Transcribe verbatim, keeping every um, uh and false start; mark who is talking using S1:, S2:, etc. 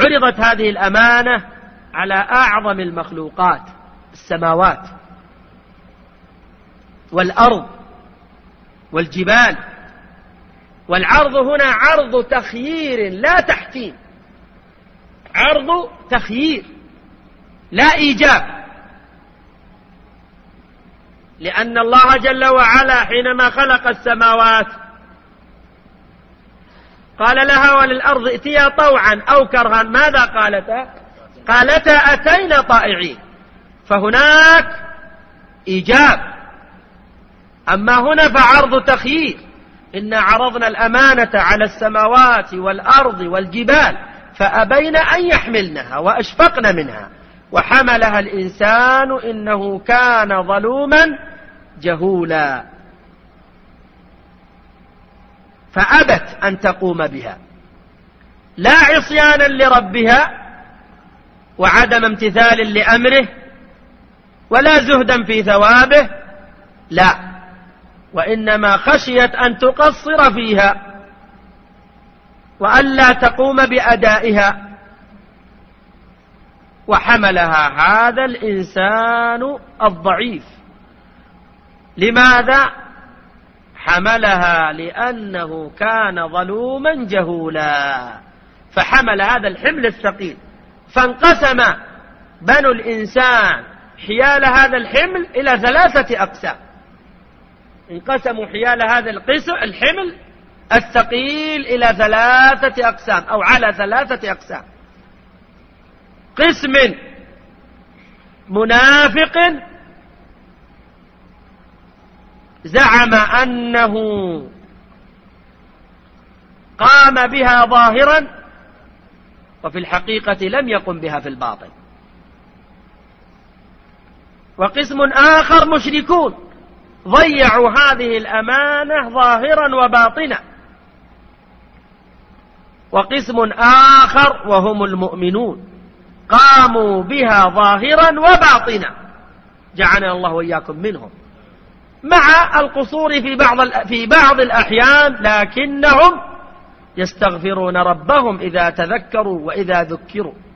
S1: فرضت هذه الأمانة على أعظم المخلوقات، السماوات والأرض والجبال. والعرض هنا عرض تخيير لا تحتيم، عرض تخيير لا إيجاب، لأن الله جل وعلا حينما خلق السماوات قال لها وللأرض ائتيا طوعا أو كرها، ماذا قالتا؟ قالتا أتينا طائعين، فهناك إيجاب. أما هنا فعرض تخيير، إنا عرضنا الأمانة على السماوات والأرض والجبال فأبين أن يحملنها وأشفقن منها وحملها الإنسان إنه كان ظلوما جهولا، فأبت أن تقوم بها، لا عصيانا لربها وعدم امتثال لأمره ولا زهدا في ثوابه، لا، وإنما خشيت أن تقصر فيها وألا تقوم بأدائها، وحملها هذا الإنسان الضعيف. لماذا؟ حملها لأنه كان ظلوما جهولا، فحمل هذا الحمل الثقيل. فانقسم بنو الإنسان حيال هذا الحمل إلى ثلاثة أقسام، انقسموا حيال هذا القسم الحمل الثقيل إلى ثلاثة أقسام أو على ثلاثة أقسام. قسم منافق زعم أنه قام بها ظاهرا وفي الحقيقة لم يقم بها في الباطن. وقسم آخر مشركون ضيعوا هذه الأمانة ظاهرا وباطنا. وقسم آخر وهم المؤمنون قاموا بها ظاهرا وباطنا، جعلنا الله وإياكم منهم، مع القصور في بعض في بعض الأحيان، لكنهم يستغفرون ربهم إذا تذكروا وإذا ذكروا.